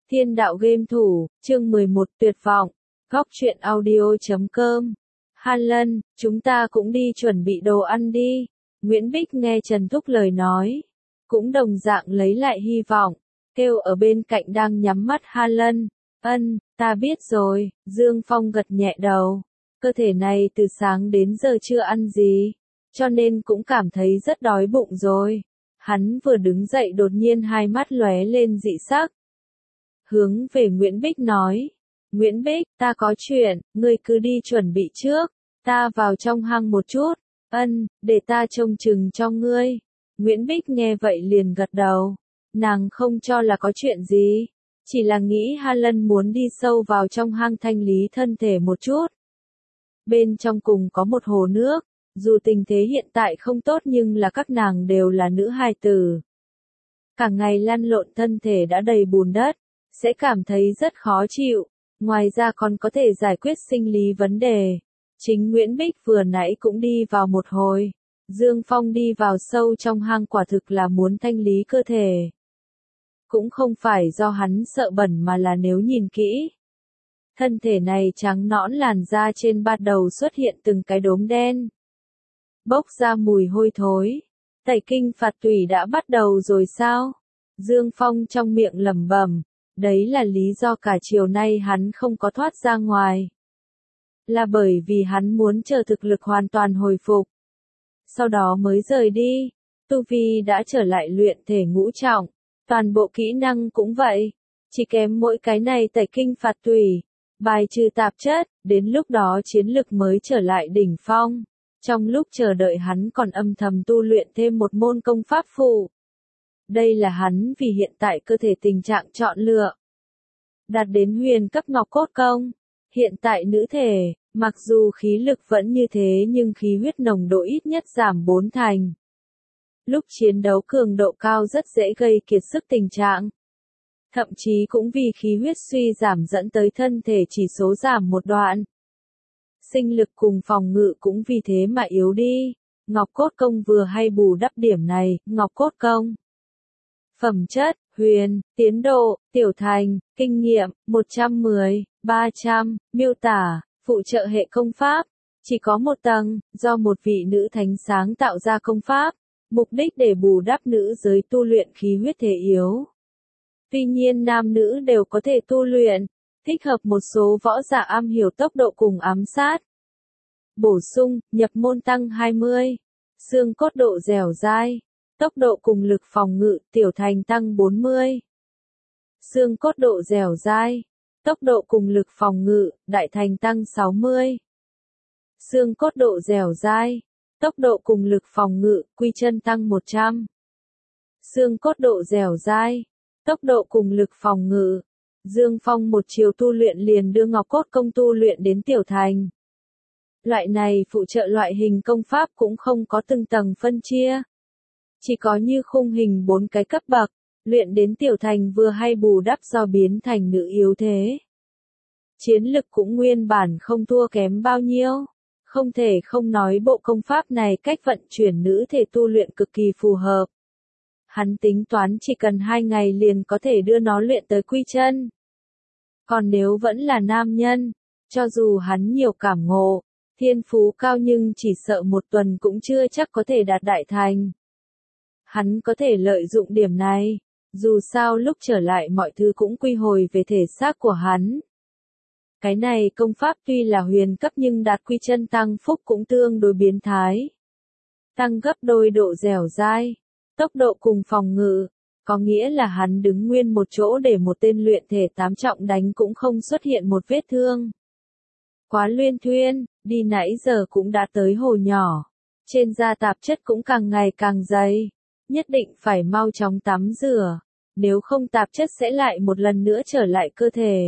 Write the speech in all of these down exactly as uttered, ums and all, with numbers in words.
Thiên đạo game thủ, chương mười một tuyệt vọng, góc truyện audio.com. Han Lân, chúng ta cũng đi chuẩn bị đồ ăn đi. Nguyễn Bích nghe Trần Thúc lời nói, cũng đồng dạng lấy lại hy vọng, kêu ở bên cạnh đang nhắm mắt Han Lân. Ân, ta biết rồi, Dương Phong gật nhẹ đầu. Cơ thể này từ sáng đến giờ chưa ăn gì, cho nên cũng cảm thấy rất đói bụng rồi. Hắn vừa đứng dậy đột nhiên hai mắt lóe lên dị sắc. Hướng về Nguyễn Bích nói, Nguyễn Bích, ta có chuyện, ngươi cứ đi chuẩn bị trước, ta vào trong hang một chút. Ân, để ta trông chừng cho ngươi. Nguyễn Bích nghe vậy liền gật đầu, nàng không cho là có chuyện gì, chỉ là nghĩ Han Lân muốn đi sâu vào trong hang thanh lý thân thể một chút. Bên trong cùng có một hồ nước, dù tình thế hiện tại không tốt nhưng là các nàng đều là nữ hài tử. Cả ngày lăn lộn thân thể đã đầy bùn đất, sẽ cảm thấy rất khó chịu, ngoài ra còn có thể giải quyết sinh lý vấn đề. Chính Nguyễn Bích vừa nãy cũng đi vào một hồi, Dương Phong đi vào sâu trong hang quả thực là muốn thanh lý cơ thể. Cũng không phải do hắn sợ bẩn mà là nếu nhìn kỹ. Thân thể này trắng nõn, làn da trên bắt đầu xuất hiện từng cái đốm đen. Bốc ra mùi hôi thối. Tẩy kinh phạt tủy đã bắt đầu rồi sao? Dương Phong trong miệng lẩm bẩm, đấy là lý do cả chiều nay hắn không có thoát ra ngoài. Là bởi vì hắn muốn chờ thực lực hoàn toàn hồi phục. Sau đó mới rời đi, tu vi đã trở lại luyện thể ngũ trọng, toàn bộ kỹ năng cũng vậy, chỉ kém mỗi cái này tẩy kinh phạt tủy, bài trừ tạp chất, đến lúc đó chiến lực mới trở lại đỉnh phong. Trong lúc chờ đợi hắn còn âm thầm tu luyện thêm một môn công pháp phụ. Đây là hắn vì hiện tại cơ thể tình trạng chọn lựa. Đạt đến huyền cấp ngọc cốt công. Hiện tại nữ thể, mặc dù khí lực vẫn như thế nhưng khí huyết nồng độ ít nhất giảm bốn thành. Lúc chiến đấu cường độ cao rất dễ gây kiệt sức tình trạng. Thậm chí cũng vì khí huyết suy giảm dẫn tới thân thể chỉ số giảm một đoạn. Sinh lực cùng phòng ngự cũng vì thế mà yếu đi. Ngọc cốt công vừa hay bù đắp điểm này. Ngọc cốt công. Phẩm chất, huyền, tiến độ, tiểu thành, kinh nghiệm, một trăm mười, ba trăm, miêu tả, phụ trợ hệ công pháp. Chỉ có một tầng, do một vị nữ thánh sáng tạo ra công pháp. Mục đích để bù đắp nữ giới tu luyện khí huyết thể yếu. Tuy nhiên nam nữ đều có thể tu luyện. Thích hợp một số võ giả am hiểu tốc độ cùng ám sát. Bổ sung, nhập môn tăng hai mươi. Xương cốt độ dẻo dai. Tốc độ cùng lực phòng ngự, tiểu thành tăng bốn mươi. Xương cốt độ dẻo dai. Tốc độ cùng lực phòng ngự, đại thành tăng sáu mươi. Xương cốt độ dẻo dai. Tốc độ cùng lực phòng ngự, quy chân tăng một trăm. Xương cốt độ dẻo dai. Tốc độ cùng lực phòng ngự. Dương Phong một chiều tu luyện liền đưa ngọc cốt công tu luyện đến tiểu thành. Loại này phụ trợ loại hình công pháp cũng không có từng tầng phân chia. Chỉ có như khung hình bốn cái cấp bậc, luyện đến tiểu thành vừa hay bù đắp do biến thành nữ yếu thế. Chiến lực cũng nguyên bản không thua kém bao nhiêu. Không thể không nói bộ công pháp này cách vận chuyển nữ thể tu luyện cực kỳ phù hợp. Hắn tính toán chỉ cần hai ngày liền có thể đưa nó luyện tới quy chân. Còn nếu vẫn là nam nhân, cho dù hắn nhiều cảm ngộ, thiên phú cao nhưng chỉ sợ một tuần cũng chưa chắc có thể đạt đại thành. Hắn có thể lợi dụng điểm này, dù sao lúc trở lại mọi thứ cũng quy hồi về thể xác của hắn. Cái này công pháp tuy là huyền cấp nhưng đạt quy chân tăng phúc cũng tương đối biến thái. Tăng gấp đôi độ dẻo dai, tốc độ cùng phòng ngự, có nghĩa là hắn đứng nguyên một chỗ để một tên luyện thể tám trọng đánh cũng không xuất hiện một vết thương. Quá luyên thuyên, đi nãy giờ cũng đã tới hồ nhỏ. Trên da tạp chất cũng càng ngày càng dày. Nhất định phải mau chóng tắm rửa. Nếu không tạp chất sẽ lại một lần nữa trở lại cơ thể.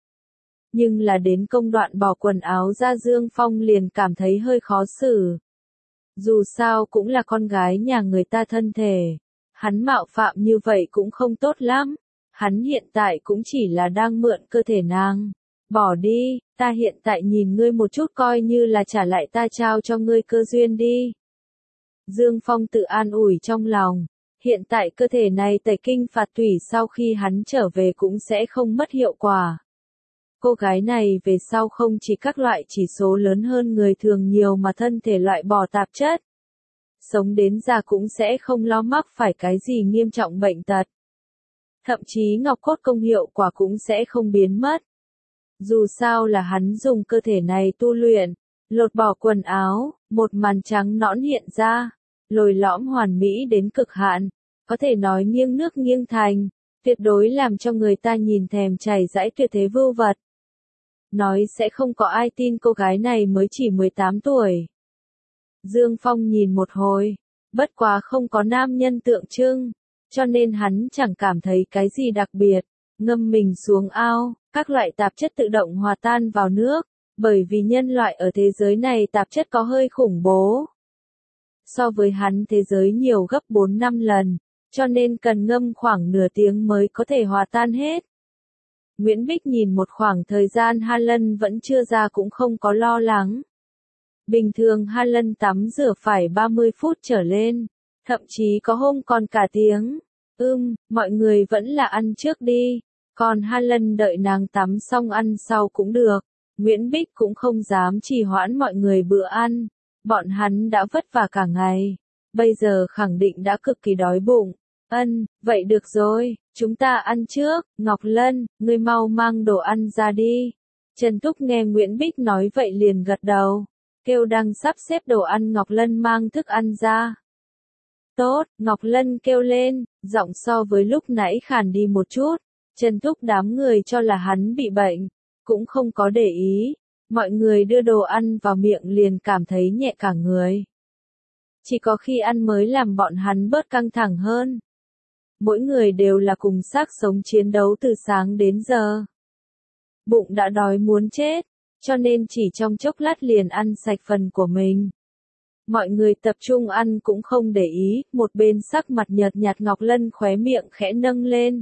Nhưng là đến công đoạn bỏ quần áo ra Dương Phong liền cảm thấy hơi khó xử. Dù sao cũng là con gái nhà người ta thân thể. Hắn mạo phạm như vậy cũng không tốt lắm. Hắn hiện tại cũng chỉ là đang mượn cơ thể nàng. Bỏ đi, ta hiện tại nhìn ngươi một chút coi như là trả lại ta trao cho ngươi cơ duyên đi. Dương Phong tự an ủi trong lòng. Hiện tại cơ thể này tẩy kinh phạt tủy sau khi hắn trở về cũng sẽ không mất hiệu quả. Cô gái này về sau không chỉ các loại chỉ số lớn hơn người thường nhiều mà thân thể loại bỏ tạp chất. Sống đến già cũng sẽ không lo mắc phải cái gì nghiêm trọng bệnh tật. Thậm chí ngọc cốt công hiệu quả cũng sẽ không biến mất. Dù sao là hắn dùng cơ thể này tu luyện, lột bỏ quần áo, một màn trắng nõn hiện ra, lồi lõm hoàn mỹ đến cực hạn, có thể nói nghiêng nước nghiêng thành, tuyệt đối làm cho người ta nhìn thèm chảy dãi tuyệt thế vưu vật. Nói sẽ không có ai tin cô gái này mới chỉ mười tám tuổi. Dương Phong nhìn một hồi, bất quá không có nam nhân tượng trưng, cho nên hắn chẳng cảm thấy cái gì đặc biệt, ngâm mình xuống ao, các loại tạp chất tự động hòa tan vào nước, bởi vì nhân loại ở thế giới này tạp chất có hơi khủng bố. So với hắn thế giới nhiều gấp bốn năm lần, cho nên cần ngâm khoảng nửa tiếng mới có thể hòa tan hết. Nguyễn Bích nhìn một khoảng thời gian Ha Lân vẫn chưa ra cũng không có lo lắng. Bình thường Ha Lân tắm rửa phải ba mươi phút trở lên, thậm chí có hôm còn cả tiếng. Ưm, mọi người vẫn là ăn trước đi, còn Ha Lân đợi nàng tắm xong ăn sau cũng được. Nguyễn Bích cũng không dám trì hoãn mọi người bữa ăn, bọn hắn đã vất vả cả ngày, bây giờ khẳng định đã cực kỳ đói bụng. Ân, vậy được rồi, chúng ta ăn trước, Ngọc Lân, ngươi mau mang đồ ăn ra đi. Trần Thúc nghe Nguyễn Bích nói vậy liền gật đầu, kêu đang sắp xếp đồ ăn Ngọc Lân mang thức ăn ra. Tốt, Ngọc Lân kêu lên, giọng so với lúc nãy khàn đi một chút, Trần Thúc đám người cho là hắn bị bệnh, cũng không có để ý, mọi người đưa đồ ăn vào miệng liền cảm thấy nhẹ cả người. Chỉ có khi ăn mới làm bọn hắn bớt căng thẳng hơn. Mỗi người đều là cùng xác sống chiến đấu từ sáng đến giờ. Bụng đã đói muốn chết, cho nên chỉ trong chốc lát liền ăn sạch phần của mình. Mọi người tập trung ăn cũng không để ý, một bên sắc mặt nhợt nhạt Ngọc Lân khóe miệng khẽ nâng lên.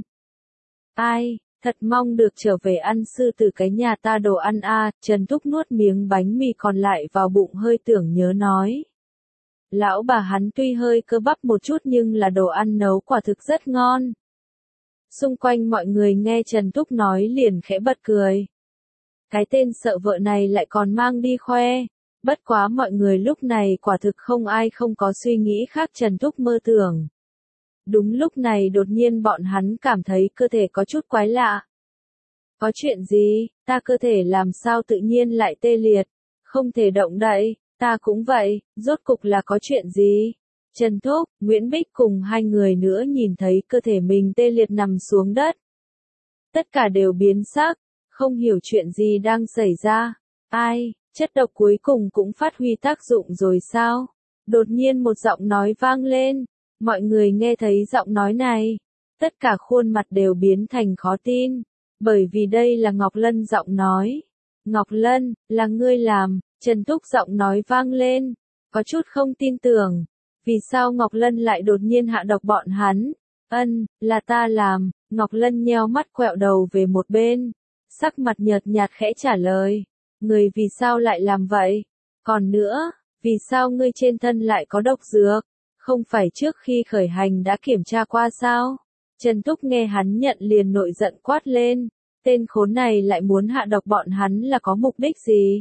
Ai, thật mong được trở về ăn sư từ cái nhà ta đồ ăn a. À, Trần Thúc nuốt miếng bánh mì còn lại vào bụng hơi tưởng nhớ nói. Lão bà hắn tuy hơi cơ bắp một chút nhưng là đồ ăn nấu quả thực rất ngon. Xung quanh mọi người nghe Trần Thúc nói liền khẽ bật cười. Cái tên sợ vợ này lại còn mang đi khoe. Bất quá mọi người lúc này quả thực không ai không có suy nghĩ khác Trần Thúc mơ tưởng. Đúng lúc này đột nhiên bọn hắn cảm thấy cơ thể có chút quái lạ. Có chuyện gì, ta cơ thể làm sao tự nhiên lại tê liệt, không thể động đậy, ta cũng vậy, rốt cục là có chuyện gì? Trần Thúc, Nguyễn Bích cùng hai người nữa nhìn thấy cơ thể mình tê liệt nằm xuống đất. Tất cả đều biến sắc, không hiểu chuyện gì đang xảy ra. Ai, chất độc cuối cùng cũng phát huy tác dụng rồi sao? Đột nhiên một giọng nói vang lên. Mọi người nghe thấy giọng nói này, tất cả khuôn mặt đều biến thành khó tin, bởi vì đây là Ngọc Lân giọng nói. Ngọc Lân, là ngươi làm, Trần Thúc giọng nói vang lên, có chút không tin tưởng, vì sao Ngọc Lân lại đột nhiên hạ độc bọn hắn? Ân, là ta làm, Ngọc Lân nheo mắt quẹo đầu về một bên, sắc mặt nhợt nhạt khẽ trả lời, người vì sao lại làm vậy? Còn nữa, vì sao ngươi trên thân lại có độc dược? Không phải trước khi khởi hành đã kiểm tra qua sao? Trần Thúc nghe hắn nhận liền nội giận quát lên, tên khốn này lại muốn hạ độc bọn hắn là có mục đích gì?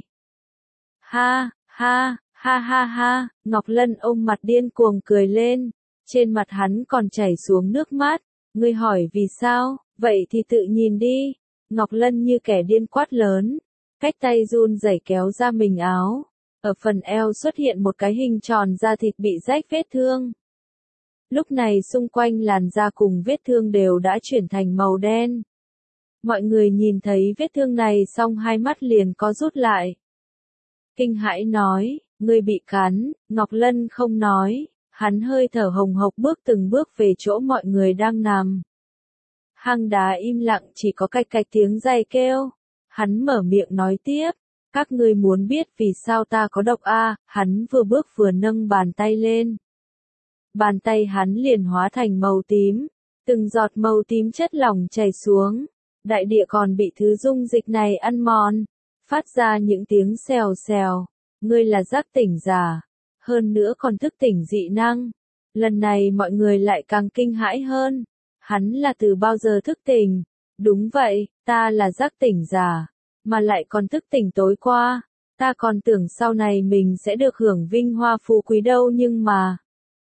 Ha, ha, ha ha ha, Ngọc Lân ôm mặt điên cuồng cười lên, trên mặt hắn còn chảy xuống nước mắt, ngươi hỏi vì sao, vậy thì tự nhìn đi. Ngọc Lân như kẻ điên quát lớn, cách tay run rẩy kéo ra mình áo. Ở phần eo xuất hiện một cái hình tròn da thịt bị rách vết thương. Lúc này xung quanh làn da cùng vết thương đều đã chuyển thành màu đen. Mọi người nhìn thấy vết thương này xong hai mắt liền có rút lại. Kinh hãi nói, ngươi bị cắn, Ngọc Lân không nói, hắn hơi thở hồng hộc bước từng bước về chỗ mọi người đang nằm. Hang đá im lặng chỉ có cạch cạch tiếng giày kêu, hắn mở miệng nói tiếp. Các ngươi muốn biết vì sao ta có độc a? À, hắn vừa bước vừa nâng bàn tay lên. Bàn tay hắn liền hóa thành màu tím, từng giọt màu tím chất lỏng chảy xuống, đại địa còn bị thứ dung dịch này ăn mòn, phát ra những tiếng xèo xèo, ngươi là giác tỉnh giả, hơn nữa còn thức tỉnh dị năng. Lần này mọi người lại càng kinh hãi hơn. Hắn là từ bao giờ thức tỉnh? Đúng vậy, ta là giác tỉnh giả, mà lại còn thức tỉnh tối qua. Ta còn tưởng sau này mình sẽ được hưởng vinh hoa phú quý đâu nhưng mà...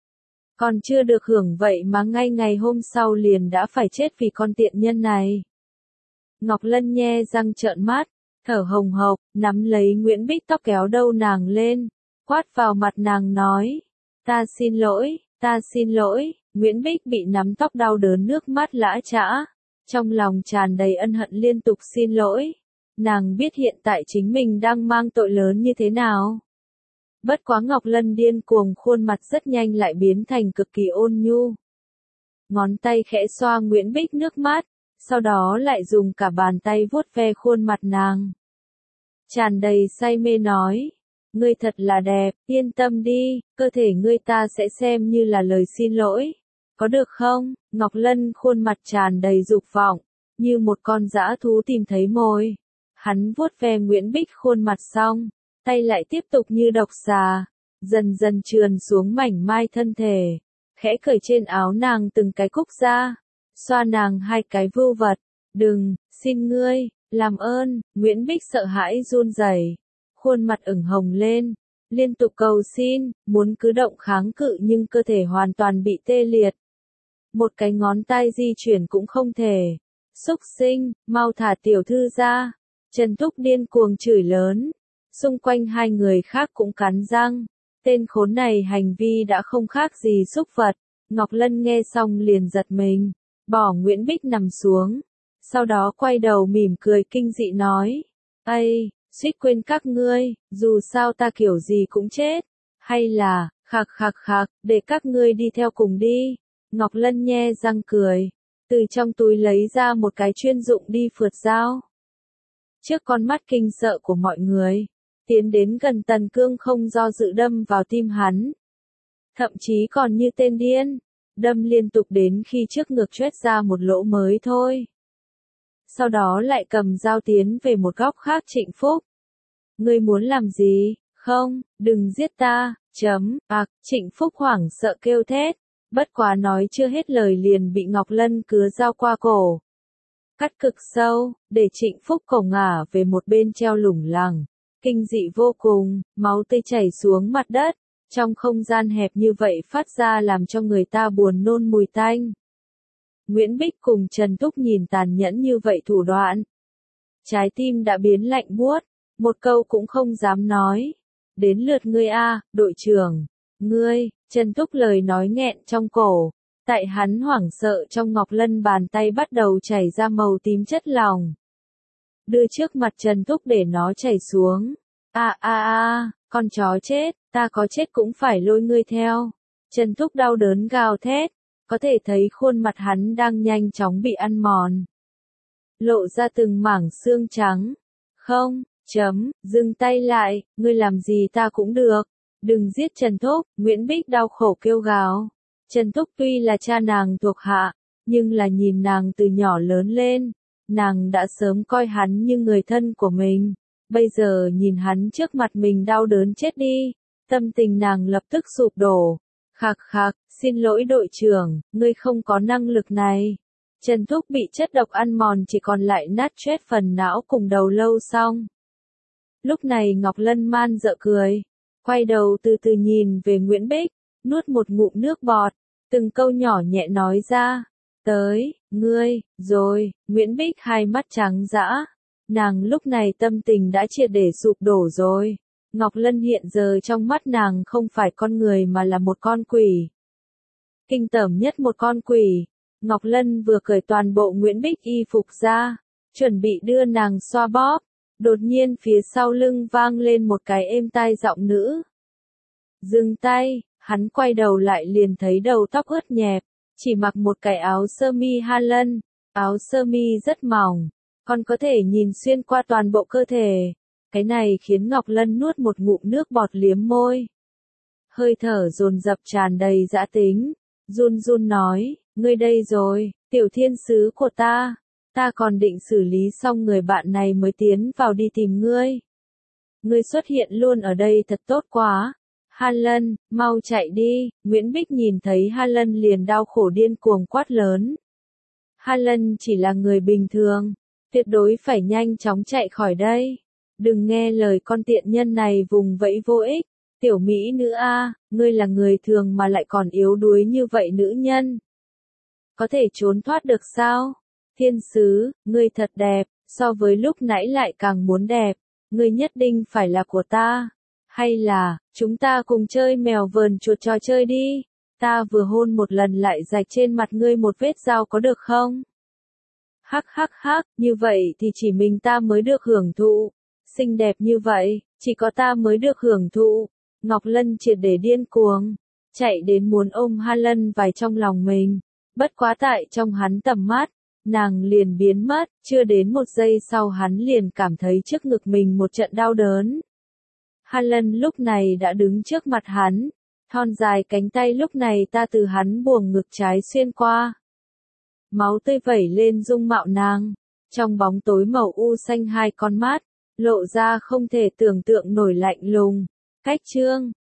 Còn chưa được hưởng vậy mà ngay ngày hôm sau liền đã phải chết vì con tiện nhân này. Ngọc Lân nhe răng trợn mắt, thở hồng hộc, nắm lấy Nguyễn Bích tóc kéo đầu nàng lên, quát vào mặt nàng nói. Ta xin lỗi, ta xin lỗi, Nguyễn Bích bị nắm tóc đau đớn nước mắt lã chã, trong lòng tràn đầy ân hận liên tục xin lỗi. Nàng biết hiện tại chính mình đang mang tội lớn như thế nào. Bất quá Ngọc Lân điên cuồng khuôn mặt rất nhanh lại biến thành cực kỳ ôn nhu. Ngón tay khẽ xoa Nguyễn Bích nước mắt, sau đó lại dùng cả bàn tay vuốt ve khuôn mặt nàng. Tràn đầy say mê nói, ngươi thật là đẹp, yên tâm đi, cơ thể ngươi ta sẽ xem như là lời xin lỗi. Có được không? Ngọc Lân khuôn mặt tràn đầy dục vọng, như một con dã thú tìm thấy mồi. Hắn vuốt ve Nguyễn Bích khuôn mặt xong, tay lại tiếp tục như độc xà, dần dần trườn xuống mảnh mai thân thể, khẽ cởi trên áo nàng từng cái cúc ra, xoa nàng hai cái vưu vật. Đừng, xin ngươi, làm ơn. Nguyễn Bích sợ hãi run rẩy, khuôn mặt ửng hồng lên, liên tục cầu xin, muốn cử động kháng cự nhưng cơ thể hoàn toàn bị tê liệt. Một cái ngón tay di chuyển cũng không thể. Xúc sinh, mau thả tiểu thư ra. Trần Thúc điên cuồng chửi lớn. Xung quanh hai người khác cũng cắn răng. Tên khốn này hành vi đã không khác gì xúc vật. Ngọc Lân nghe xong liền giật mình, bỏ Nguyễn Bích nằm xuống. Sau đó quay đầu mỉm cười kinh dị nói. Ây, suýt quên các ngươi, dù sao ta kiểu gì cũng chết. Hay là, khạc khạc khạc, để các ngươi đi theo cùng đi. Ngọc Lân nhe răng cười, từ trong túi lấy ra một cái chuyên dụng đi phượt dao. Trước con mắt kinh sợ của mọi người, tiến đến gần Tần Cương không do dự đâm vào tim hắn. Thậm chí còn như tên điên, đâm liên tục đến khi trước ngực choét ra một lỗ mới thôi. Sau đó lại cầm dao tiến về một góc khác Trịnh Phúc. Ngươi muốn làm gì? Không, đừng giết ta, chấm, ạc, Trịnh Phúc hoảng sợ kêu thét. Bất quá nói chưa hết lời liền bị Ngọc Lân cứa dao qua cổ. Cắt cực sâu, để Trịnh Phúc cổ ngả về một bên treo lủng lẳng. Kinh dị vô cùng, máu tươi chảy xuống mặt đất. Trong không gian hẹp như vậy phát ra làm cho người ta buồn nôn mùi tanh. Nguyễn Bích cùng Trần Túc nhìn tàn nhẫn như vậy thủ đoạn. Trái tim đã biến lạnh buốt, một câu cũng không dám nói. Đến lượt ngươi a, đội trưởng. Ngươi, Trần Túc lời nói nghẹn trong cổ. Tại hắn hoảng sợ trong Ngọc Lân bàn tay bắt đầu chảy ra màu tím chất lỏng. Đưa trước mặt Trần Túc để nó chảy xuống. A a a, con chó chết, ta có chết cũng phải lôi ngươi theo. Trần Túc đau đớn gào thét, có thể thấy khuôn mặt hắn đang nhanh chóng bị ăn mòn. Lộ ra từng mảng xương trắng. Không, chấm, dừng tay lại, ngươi làm gì ta cũng được. Đừng giết Trần Thúc, Nguyễn Bích đau khổ kêu gào. Trần Thúc tuy là cha nàng thuộc hạ, nhưng là nhìn nàng từ nhỏ lớn lên, nàng đã sớm coi hắn như người thân của mình. Bây giờ nhìn hắn trước mặt mình đau đớn chết đi, tâm tình nàng lập tức sụp đổ. Khạc khạc, xin lỗi đội trưởng, ngươi không có năng lực này. Trần Thúc bị chất độc ăn mòn chỉ còn lại nát chết phần não cùng đầu lâu xong. Lúc này Ngọc Lân man dợ cười, quay đầu từ từ nhìn về Nguyễn Bích, nuốt một ngụm nước bọt, từng câu nhỏ nhẹ nói ra. Tới, ngươi, rồi, Nguyễn Bích hai mắt trắng dã. Nàng lúc này tâm tình đã triệt để sụp đổ rồi. Ngọc Lân hiện giờ trong mắt nàng không phải con người mà là một con quỷ. Kinh tởm nhất một con quỷ. Ngọc Lân vừa cởi toàn bộ Nguyễn Bích y phục ra, chuẩn bị đưa nàng xoa bóp. Đột nhiên phía sau lưng vang lên một cái êm tai giọng nữ. Dừng tay, hắn quay đầu lại liền thấy đầu tóc ướt nhẹp, chỉ mặc một cái áo sơ mi Harlan, áo sơ mi rất mỏng, còn có thể nhìn xuyên qua toàn bộ cơ thể. Cái này khiến Ngọc Lân nuốt một ngụm nước bọt liếm môi. Hơi thở dồn dập tràn đầy dã tính, run run nói, ngươi đây rồi, tiểu thiên sứ của ta. Ta còn định xử lý xong người bạn này mới tiến vào đi tìm ngươi. Ngươi xuất hiện luôn ở đây thật tốt quá. Hà Lân, mau chạy đi, Nguyễn Bích nhìn thấy Hà Lân liền đau khổ điên cuồng quát lớn. Hà Lân chỉ là người bình thường, tuyệt đối phải nhanh chóng chạy khỏi đây. Đừng nghe lời con tiện nhân này vùng vẫy vô ích, tiểu mỹ nữ a, ngươi là người thường mà lại còn yếu đuối như vậy nữ nhân. Có thể trốn thoát được sao? Thiên sứ, ngươi thật đẹp, so với lúc nãy lại càng muốn đẹp, ngươi nhất định phải là của ta. Hay là, chúng ta cùng chơi mèo vờn chuột trò chơi đi, ta vừa hôn một lần lại rạch trên mặt ngươi một vết dao có được không? Hắc hắc hắc, như vậy thì chỉ mình ta mới được hưởng thụ, xinh đẹp như vậy, chỉ có ta mới được hưởng thụ. Ngọc Lân triệt để điên cuồng, chạy đến muốn ôm Hà Lân vào trong lòng mình, bất quá tại trong hắn tầm mắt, nàng liền biến mất, chưa đến một giây sau hắn liền cảm thấy trước ngực mình một trận đau đớn. Hà Lân lúc này đã đứng trước mặt hắn, thon dài cánh tay lúc này ta từ hắn buồng ngực trái xuyên qua. Máu tươi vẩy lên dung mạo nàng, trong bóng tối màu u xanh hai con mắt, lộ ra không thể tưởng tượng nổi lạnh lùng. Cách chương